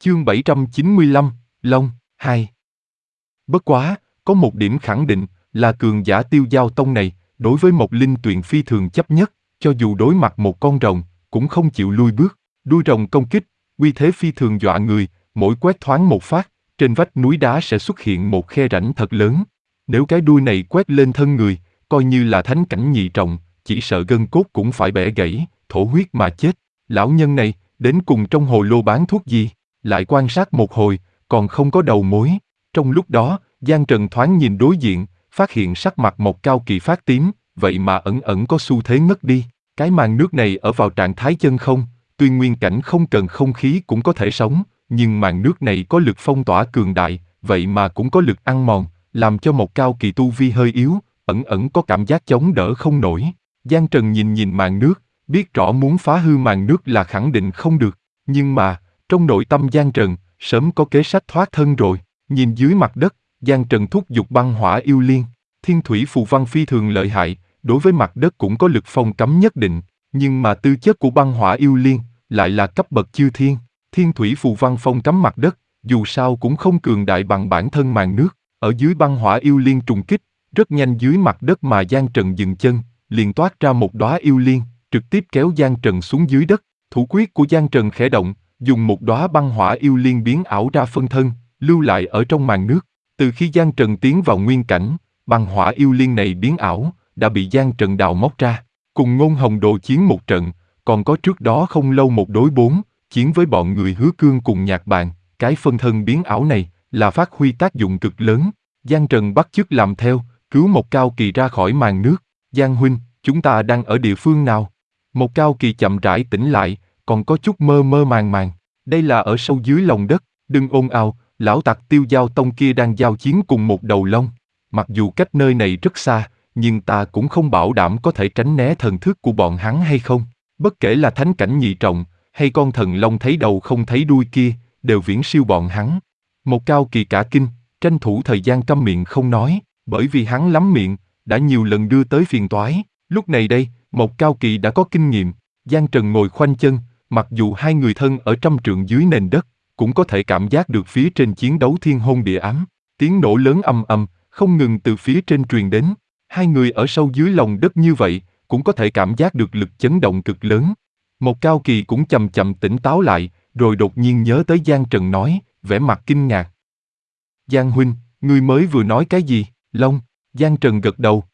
Chương 795, Long, 2. Bất quá, có một điểm khẳng định là cường giả Tiêu Giao Tông này, đối với Mộc Linh Tuyền phi thường chấp nhất, cho dù đối mặt một con rồng, cũng không chịu lui bước. Đuôi rồng công kích, uy thế phi thường dọa người, mỗi quét thoáng một phát, trên vách núi đá sẽ xuất hiện một khe rãnh thật lớn. Nếu cái đuôi này quét lên thân người, coi như là thánh cảnh nhị trọng, chỉ sợ gân cốt cũng phải bẻ gãy, thổ huyết mà chết. Lão nhân này, đến cùng trong hồ lô bán thuốc gì? Lại quan sát một hồi, còn không có đầu mối. Trong lúc đó, Giang Trần thoáng nhìn đối diện, phát hiện sắc mặt Mộc Cao Kỳ phát tím, vậy mà ẩn ẩn có xu thế ngất đi. Cái màn nước này ở vào trạng thái chân không, tuy nguyên cảnh không cần không khí cũng có thể sống, nhưng màn nước này có lực phong tỏa cường đại, vậy mà cũng có lực ăn mòn, làm cho Mộc Cao Kỳ tu vi hơi yếu, ẩn ẩn có cảm giác chống đỡ không nổi. Giang Trần nhìn màn nước, biết rõ muốn phá hư màn nước là khẳng định không được, nhưng mà, trong nội tâm Giang Trần, sớm có kế sách thoát thân rồi. Nhìn dưới mặt đất, Giang Trần thúc giục băng hỏa yêu liên. Thiên thủy phù văn phi thường lợi hại, đối với mặt đất cũng có lực phong cấm nhất định, nhưng mà tư chất của băng hỏa yêu liên lại là cấp bậc chư thiên. Thiên thủy phù văn phong cấm mặt đất, dù sao cũng không cường đại bằng bản thân màn nước. Ở dưới băng hỏa yêu liên trùng kích, rất nhanh dưới mặt đất mà Giang Trần dừng chân, liền toát ra một đóa yêu liên, trực tiếp kéo Giang Trần xuống dưới đất. Thủ quyết của Giang Trần khẽ động, dùng một đóa băng hỏa yêu liên biến ảo ra phân thân, lưu lại ở trong màn nước. Từ khi Giang Trần tiến vào nguyên cảnh, băng hỏa yêu liên này biến ảo, đã bị Giang Trần đào móc ra. Cùng Ngôn Hồng Đồ chiến một trận, còn có trước đó không lâu một đối bốn, chiến với bọn người Hứa Cương cùng Nhạc Bàn. Cái phân thân biến ảo này, là phát huy tác dụng cực lớn. Giang Trần bắt chước làm theo, cứu Mộc Cao Kỳ ra khỏi màn nước. Giang huynh, chúng ta đang ở địa phương nào? Mộc Cao Kỳ chậm rãi tỉnh lại, còn có chút mơ mơ màng màng. Đây là ở sâu dưới lòng đất, đừng ồn ào, lão tặc Tiêu Giao Tông kia đang giao chiến cùng một đầu long. Mặc dù cách nơi này rất xa, nhưng ta cũng không bảo đảm có thể tránh né thần thức của bọn hắn hay không. Bất kể là thánh cảnh nhị trọng, hay con thần long thấy đầu không thấy đuôi kia, đều viễn siêu bọn hắn. Một Cao Kỳ cả kinh, tranh thủ thời gian câm miệng không nói, bởi vì hắn lắm miệng, đã nhiều lần đưa tới phiền toái. Lúc này đây, một Cao Kỳ đã có kinh nghiệm. Giang Trần ngồi khoanh chân, mặc dù hai người thân ở trăm trượng dưới nền đất, cũng có thể cảm giác được phía trên chiến đấu thiên hôn địa ám. Tiếng nổ lớn ầm ầm, không ngừng từ phía trên truyền đến. Hai người ở sâu dưới lòng đất như vậy, cũng có thể cảm giác được lực chấn động cực lớn. Một Cao Kỳ cũng chậm chậm tỉnh táo lại, rồi đột nhiên nhớ tới Giang Trần nói, vẻ mặt kinh ngạc. Giang huynh, ngươi mới vừa nói cái gì? Long? Giang Trần gật đầu.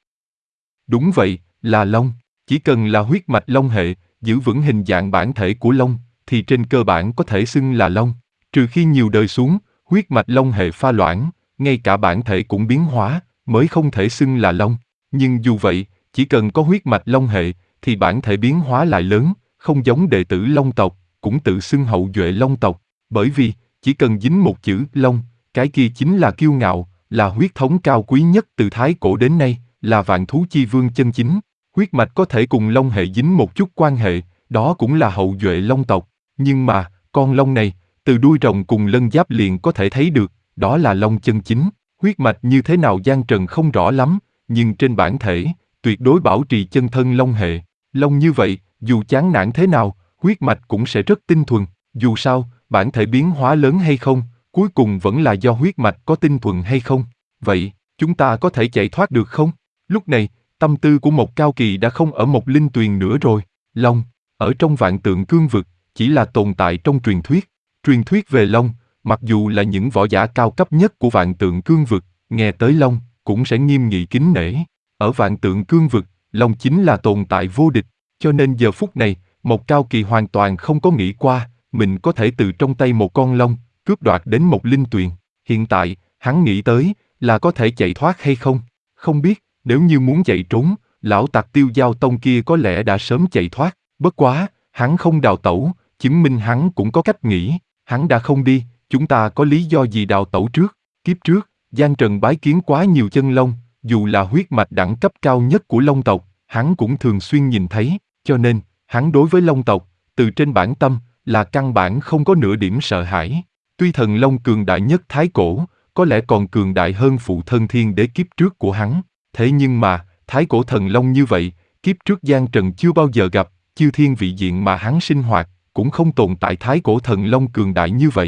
Đúng vậy, là long. Chỉ cần là huyết mạch long hệ, giữ vững hình dạng bản thể của long, thì trên cơ bản có thể xưng là long. Trừ khi nhiều đời xuống, huyết mạch long hệ pha loãng, ngay cả bản thể cũng biến hóa, mới không thể xưng là long. Nhưng dù vậy, chỉ cần có huyết mạch long hệ, thì bản thể biến hóa lại lớn, không giống đệ tử long tộc, cũng tự xưng hậu duệ long tộc. Bởi vì, chỉ cần dính một chữ long, cái kia chính là kiêu ngạo, là huyết thống cao quý nhất từ thái cổ đến nay, là vạn thú chi vương chân chính. Huyết mạch có thể cùng long hệ dính một chút quan hệ, đó cũng là hậu duệ long tộc. Nhưng mà, con long này, từ đuôi rồng cùng lân giáp liền có thể thấy được, đó là long chân chính. Huyết mạch như thế nào Giang Trần không rõ lắm, nhưng trên bản thể, tuyệt đối bảo trì chân thân long hệ. Long như vậy, dù chán nản thế nào, huyết mạch cũng sẽ rất tinh thuần. Dù sao, bản thể biến hóa lớn hay không, cuối cùng vẫn là do huyết mạch có tinh thuần hay không. Vậy, chúng ta có thể chạy thoát được không? Lúc này, tâm tư của một Cao Kỳ đã không ở một linh tuyền nữa rồi. Long, ở trong vạn tượng cương vực, chỉ là tồn tại trong truyền thuyết. Truyền thuyết về long, mặc dù là những võ giả cao cấp nhất của vạn tượng cương vực, nghe tới long, cũng sẽ nghiêm nghị kính nể. Ở vạn tượng cương vực, long chính là tồn tại vô địch, cho nên giờ phút này, một Cao Kỳ hoàn toàn không có nghĩ qua, mình có thể từ trong tay một con long, cướp đoạt đến một linh tuyền. Hiện tại, hắn nghĩ tới, là có thể chạy thoát hay không. Không biết, nếu như muốn chạy trốn, lão tặc Tiêu Giao Tông kia có lẽ đã sớm chạy thoát. Bất quá, hắn không đào tẩu, chứng minh hắn cũng có cách nghĩ. Hắn đã không đi, chúng ta có lý do gì đào tẩu trước? Kiếp trước, Giang Trần bái kiến quá nhiều chân long, dù là huyết mạch đẳng cấp cao nhất của long tộc, hắn cũng thường xuyên nhìn thấy, cho nên, hắn đối với long tộc, từ trên bản tâm, là căn bản không có nửa điểm sợ hãi. Tuy thần long cường đại nhất thái cổ, có lẽ còn cường đại hơn phụ thân thiên đế kiếp trước của hắn, thế nhưng mà, thái cổ thần long như vậy, kiếp trước Giang Trần chưa bao giờ gặp, chư thiên vị diện mà hắn sinh hoạt, cũng không tồn tại thái cổ thần long cường đại như vậy.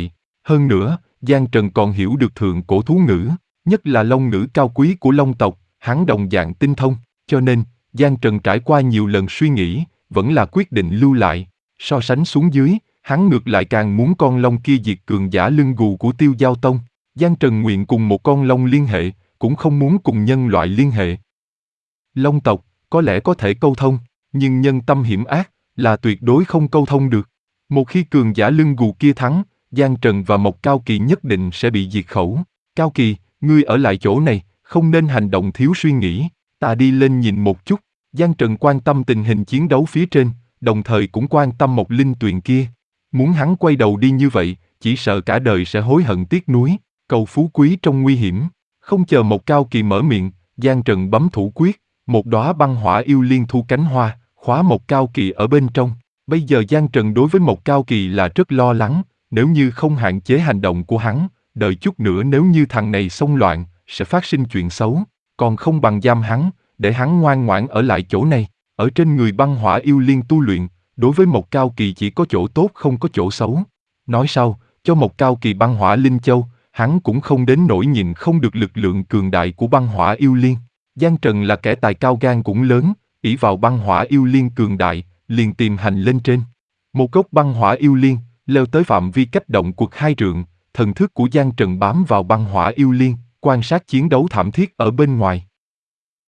Hơn nữa, Giang Trần còn hiểu được thượng cổ thú ngữ, nhất là long ngữ cao quý của long tộc, hắn đồng dạng tinh thông, cho nên, Giang Trần trải qua nhiều lần suy nghĩ, vẫn là quyết định lưu lại. So sánh xuống dưới, hắn ngược lại càng muốn con long kia diệt cường giả lưng gù của Tiêu Giao Tông. Giang Trần nguyện cùng một con long liên hệ, cũng không muốn cùng nhân loại liên hệ. Long tộc, có lẽ có thể câu thông, nhưng nhân tâm hiểm ác, là tuyệt đối không câu thông được. Một khi cường giả lưng gù kia thắng, Giang Trần và Mộc Cao Kỳ nhất định sẽ bị diệt khẩu. Cao Kỳ, ngươi ở lại chỗ này, không nên hành động thiếu suy nghĩ, ta đi lên nhìn một chút. Giang Trần quan tâm tình hình chiến đấu phía trên, đồng thời cũng quan tâm Mộc Linh Tuyền kia. Muốn hắn quay đầu đi như vậy, chỉ sợ cả đời sẽ hối hận tiếc nuối, cầu phú quý trong nguy hiểm. Không chờ Mộc Cao Kỳ mở miệng, Giang Trần bấm thủ quyết, một đóa băng hỏa yêu liên thu cánh hoa, khóa Mộc Cao Kỳ ở bên trong. Bây giờ Giang Trần đối với Mộc Cao Kỳ là rất lo lắng, nếu như không hạn chế hành động của hắn, đợi chút nữa nếu như thằng này xông loạn, sẽ phát sinh chuyện xấu, còn không bằng giam hắn, để hắn ngoan ngoãn ở lại chỗ này. Ở trên người băng hỏa yêu liên tu luyện, đối với Mộc Cao Kỳ chỉ có chỗ tốt không có chỗ xấu. Nói sau, cho Mộc Cao Kỳ băng hỏa linh châu, hắn cũng không đến nỗi nhìn không được lực lượng cường đại của băng hỏa yêu liên. Giang Trần là kẻ tài cao gan cũng lớn, ỷ vào băng hỏa yêu liên cường đại, liền tìm hành lên trên. Một gốc băng hỏa yêu liên, leo tới phạm vi cách động quật 2 trượng, thần thức của Giang Trần bám vào băng hỏa yêu liên, quan sát chiến đấu thảm thiết ở bên ngoài.